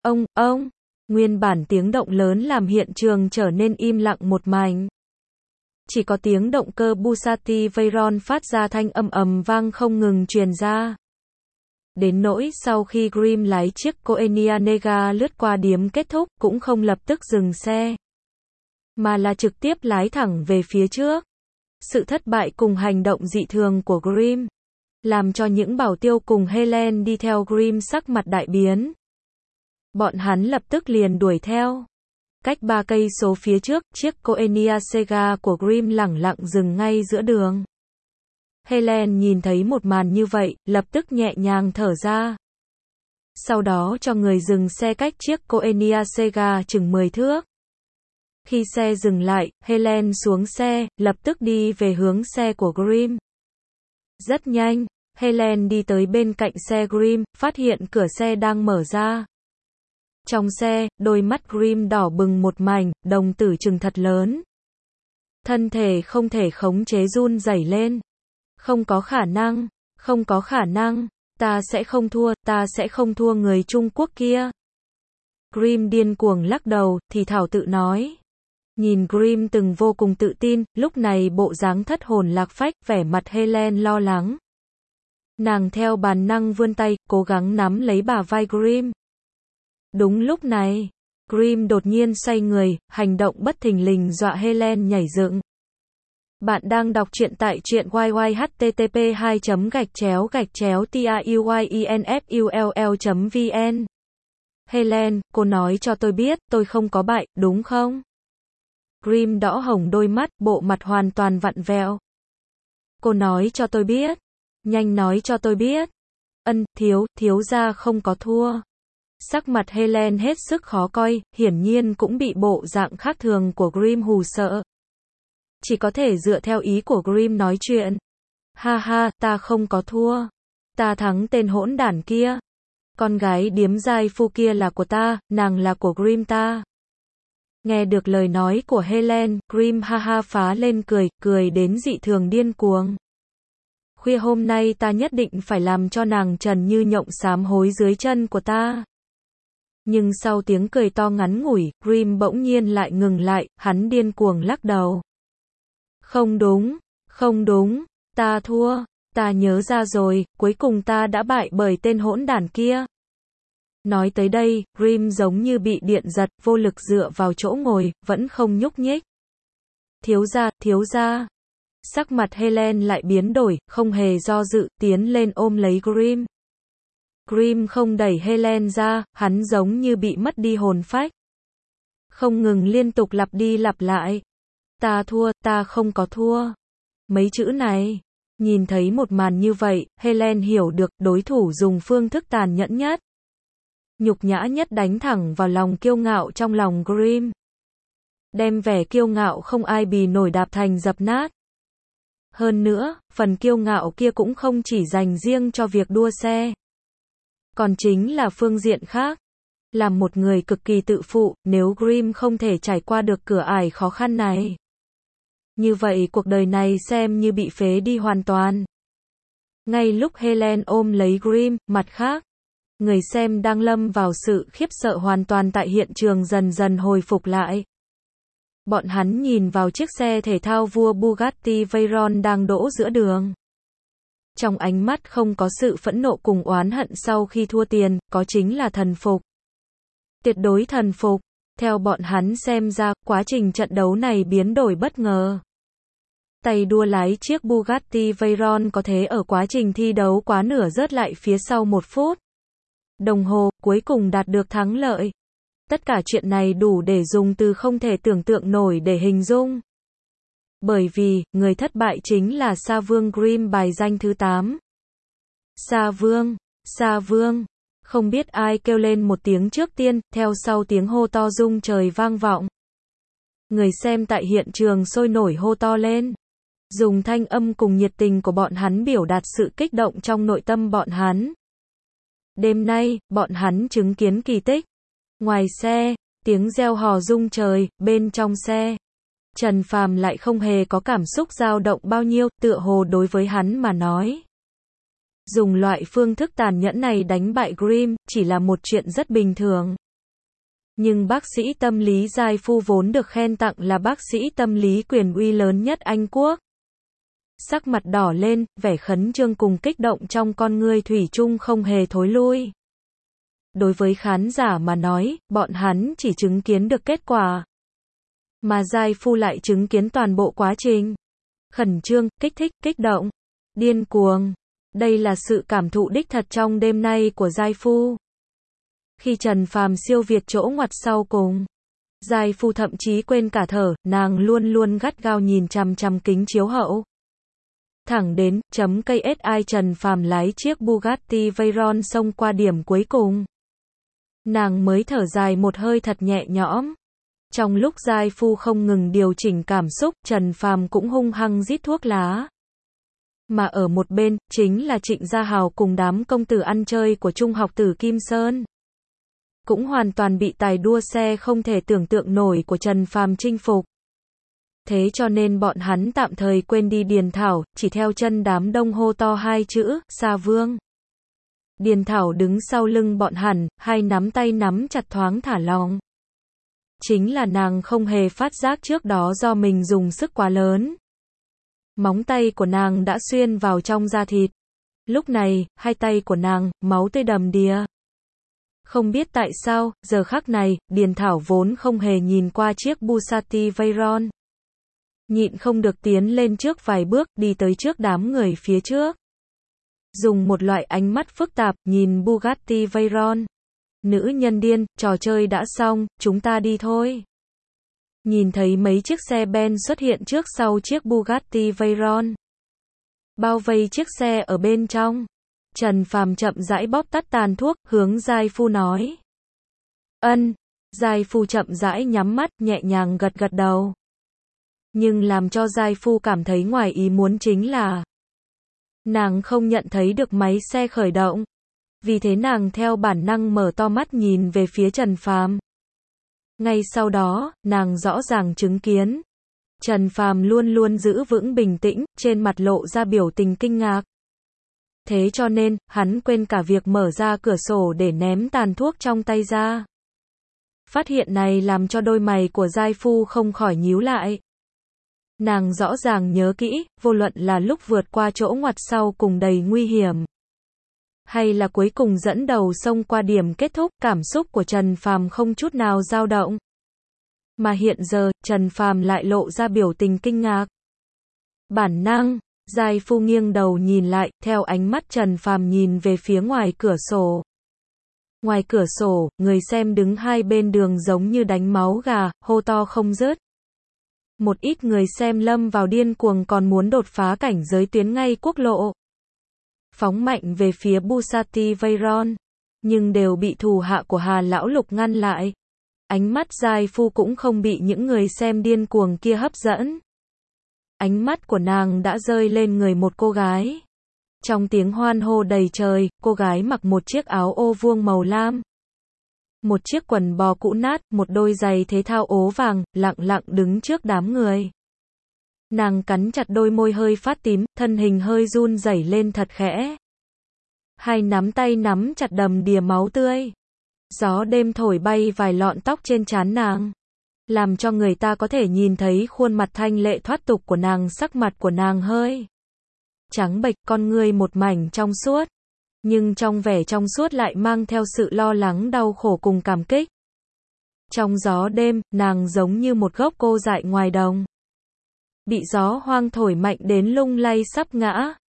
Ông, nguyên bản tiếng động lớn làm hiện trường trở nên im lặng một mảnh. Chỉ có tiếng động cơ Bugatti Veyron phát ra thanh âm ầm vang không ngừng truyền ra. Đến nỗi sau khi Grimm lái chiếc Koenigsegg lướt qua điểm kết thúc, cũng không lập tức dừng xe, mà là trực tiếp lái thẳng về phía trước. Sự thất bại cùng hành động dị thường của Grimm làm cho những bảo tiêu cùng Helen đi theo Grimm sắc mặt đại biến. Bọn hắn lập tức liền đuổi theo. Cách 3 cây số phía trước, chiếc Koenigsegg của Grimm lẳng lặng dừng ngay giữa đường. Helen nhìn thấy một màn như vậy, lập tức nhẹ nhàng thở ra. Sau đó cho người dừng xe cách chiếc Koenigsegg chừng 10 thước. Khi xe dừng lại, Helen xuống xe, lập tức đi về hướng xe của Grimm. Rất nhanh, Helen đi tới bên cạnh xe Grimm, phát hiện cửa xe đang mở ra. Trong xe, đôi mắt Grimm đỏ bừng một mảnh, đồng tử trừng thật lớn. Thân thể không thể khống chế run rẩy lên. Không có khả năng, ta sẽ không thua người Trung Quốc kia. Grimm điên cuồng lắc đầu, thì thảo tự nói. Nhìn Grimm từng vô cùng tự tin, lúc này bộ dáng thất hồn lạc phách, vẻ mặt Helen lo lắng. Nàng theo bản năng vươn tay, cố gắng nắm lấy bả vai Grimm. Đúng lúc này, Grimm đột nhiên xoay người, hành động bất thình lình dọa Helen nhảy dựng. Bạn đang đọc truyện tại truyện YY http://tauyenfull.vn. Helen, cô nói cho tôi biết, tôi không có bại, đúng không? Grimm đỏ hồng đôi mắt, bộ mặt hoàn toàn vặn vẹo. Cô nói cho tôi biết. Nhanh nói cho tôi biết. Thiếu gia không có thua. Sắc mặt Helen hết sức khó coi, hiển nhiên cũng bị bộ dạng khác thường của Grimm hù sợ. Chỉ có thể dựa theo ý của Grimm nói chuyện. Ha ha, ta không có thua. Ta thắng tên hỗn đản kia. Con gái điếm giai phu kia là của ta, nàng là của Grimm ta. Nghe được lời nói của Helen, Grimm ha ha phá lên cười đến dị thường điên cuồng. Khuya hôm nay ta nhất định phải làm cho nàng trần như nhộng sám hối dưới chân của ta. Nhưng sau tiếng cười to ngắn ngủi, Grimm bỗng nhiên lại ngừng lại, hắn điên cuồng lắc đầu. Không đúng, ta thua, ta nhớ ra rồi, cuối cùng ta đã bại bởi tên hỗn đản kia. Nói tới đây, Grimm giống như bị điện giật, vô lực dựa vào chỗ ngồi, vẫn không nhúc nhích. Thiếu gia. Sắc mặt Helen lại biến đổi, không hề do dự, tiến lên ôm lấy Grimm. Grimm không đẩy Helen ra, hắn giống như bị mất đi hồn phách. Không ngừng liên tục lặp đi lặp lại. Ta thua, ta không có thua. Mấy chữ này. Nhìn thấy một màn như vậy, Helen hiểu được đối thủ dùng phương thức tàn nhẫn nhất, nhục nhã nhất đánh thẳng vào lòng kiêu ngạo trong lòng Grimm. Đem vẻ kiêu ngạo không ai bì nổi đạp thành dập nát. Hơn nữa, phần kiêu ngạo kia cũng không chỉ dành riêng cho việc đua xe. Còn chính là phương diện khác. Làm một người cực kỳ tự phụ, nếu Grimm không thể trải qua được cửa ải khó khăn này, như vậy cuộc đời này xem như bị phế đi hoàn toàn. Ngay lúc Helen ôm lấy Grimm, mặt khác, người xem đang lâm vào sự khiếp sợ hoàn toàn tại hiện trường dần dần hồi phục lại. Bọn hắn nhìn vào chiếc xe thể thao vua Bugatti Veyron đang đỗ giữa đường. Trong ánh mắt không có sự phẫn nộ cùng oán hận sau khi thua tiền, có chính là thần phục. Tuyệt đối thần phục. Theo bọn hắn xem ra, quá trình trận đấu này biến đổi bất ngờ. Tay đua lái chiếc Bugatti Veyron có thế ở quá trình thi đấu quá nửa rớt lại phía sau 1 phút đồng hồ, cuối cùng đạt được thắng lợi. Tất cả chuyện này đủ để dùng từ không thể tưởng tượng nổi để hình dung. Bởi vì, người thất bại chính là Sa Vương Grimm bài danh thứ 8. Sa Vương. Không biết ai kêu lên một tiếng trước tiên, theo sau tiếng hô to rung trời vang vọng. Người xem tại hiện trường sôi nổi hô to lên. Dùng thanh âm cùng nhiệt tình của bọn hắn biểu đạt sự kích động trong nội tâm bọn hắn. Đêm nay, bọn hắn chứng kiến kỳ tích. Ngoài xe, tiếng reo hò rung trời, bên trong xe, Trần Phàm lại không hề có cảm xúc dao động bao nhiêu, tựa hồ đối với hắn mà nói. Dùng loại phương thức tàn nhẫn này đánh bại Grimm, chỉ là một chuyện rất bình thường. Nhưng bác sĩ tâm lý Giai Phu vốn được khen tặng là bác sĩ tâm lý quyền uy lớn nhất Anh Quốc. Sắc mặt đỏ lên, vẻ khẩn trương cùng kích động trong con ngươi thủy chung không hề thối lui. Đối với khán giả mà nói, bọn hắn chỉ chứng kiến được kết quả. Mà Giai Phu lại chứng kiến toàn bộ quá trình. Khẩn trương, kích thích, kích động, điên cuồng. Đây là sự cảm thụ đích thật trong đêm nay của Giai Phu. Khi Trần Phàm siêu việt chỗ ngoặt sau cùng, Giai Phu thậm chí quên cả thở, nàng luôn luôn gắt gao nhìn chằm chằm kính chiếu hậu. Thẳng đến KSI Trần Phàm lái chiếc Bugatti Veyron xông qua điểm cuối cùng, nàng mới thở dài một hơi thật nhẹ nhõm. Trong lúc Giai Phu không ngừng điều chỉnh cảm xúc, Trần Phàm cũng hung hăng rít thuốc lá. Mà ở một bên, chính là Trịnh Gia Hào cùng đám công tử ăn chơi của trung học tử Kim Sơn. Cũng hoàn toàn bị tài đua xe không thể tưởng tượng nổi của Trần Phàm chinh phục. Thế cho nên bọn hắn tạm thời quên đi Điền Thảo, chỉ theo chân đám đông hô to hai chữ, Sa Vương. Điền Thảo đứng sau lưng bọn hắn, hai nắm tay nắm chặt thoáng thả lỏng. Chính là nàng không hề phát giác trước đó do mình dùng sức quá lớn. Móng tay của nàng đã xuyên vào trong da thịt. Lúc này, hai tay của nàng, máu tươi đầm đìa. Không biết tại sao, giờ khắc này, Điền Thảo vốn không hề nhìn qua chiếc Bugatti Veyron. Nhịn không được tiến lên trước vài bước, đi tới trước đám người phía trước. Dùng một loại ánh mắt phức tạp, nhìn Bugatti Veyron. Nữ nhân điên, trò chơi đã xong, chúng ta đi thôi. Nhìn thấy mấy chiếc xe Ben xuất hiện trước sau chiếc Bugatti Veyron. Bao vây chiếc xe ở bên trong. Trần Phàm chậm rãi bóp tắt tàn thuốc, hướng Giai Phu nói. Ân. Giai Phu chậm rãi nhắm mắt, nhẹ nhàng gật gật đầu. Nhưng làm cho Giai Phu cảm thấy ngoài ý muốn chính là nàng không nhận thấy được máy xe khởi động. Vì thế nàng theo bản năng mở to mắt nhìn về phía Trần Phàm. Ngay sau đó, nàng rõ ràng chứng kiến Trần Phàm luôn luôn giữ vững bình tĩnh, trên mặt lộ ra biểu tình kinh ngạc. Thế cho nên, hắn quên cả việc mở ra cửa sổ để ném tàn thuốc trong tay ra. Phát hiện này làm cho đôi mày của Giai Phu không khỏi nhíu lại. Nàng rõ ràng nhớ kỹ, vô luận là lúc vượt qua chỗ ngoặt sau cùng đầy nguy hiểm, hay là cuối cùng dẫn đầu xông qua điểm kết thúc, cảm xúc của Trần Phàm không chút nào dao động. Mà hiện giờ, Trần Phàm lại lộ ra biểu tình kinh ngạc. Bản năng, Giai Phu nghiêng đầu nhìn lại, theo ánh mắt Trần Phàm nhìn về phía ngoài cửa sổ. Ngoài cửa sổ, người xem đứng hai bên đường giống như đánh máu gà, hô to không dứt. Một ít người xem lâm vào điên cuồng còn muốn đột phá cảnh giới tuyến ngay quốc lộ. Phóng mạnh về phía Bugatti Veyron, nhưng đều bị thủ hạ của Hà Lão Lục ngăn lại. Ánh mắt Giai Phu cũng không bị những người xem điên cuồng kia hấp dẫn. Ánh mắt của nàng đã rơi lên người một cô gái. Trong tiếng hoan hô đầy trời, cô gái mặc một chiếc áo ô vuông màu lam. Một chiếc quần bò cũ nát, một đôi giày thể thao ố vàng, lặng lặng đứng trước đám người. Nàng cắn chặt đôi môi hơi phát tím, thân hình hơi run rẩy lên thật khẽ. Hai nắm tay nắm chặt đầm đìa máu tươi. Gió đêm thổi bay vài lọn tóc trên trán nàng, làm cho người ta có thể nhìn thấy khuôn mặt thanh lệ thoát tục của nàng, sắc mặt của nàng hơi trắng bệch, con ngươi một mảnh trong suốt. Nhưng trong vẻ trong suốt lại mang theo sự lo lắng đau khổ cùng cảm kích. Trong gió đêm, nàng giống như một gốc cô dại ngoài đồng. Bị gió hoang thổi mạnh đến lung lay sắp ngã.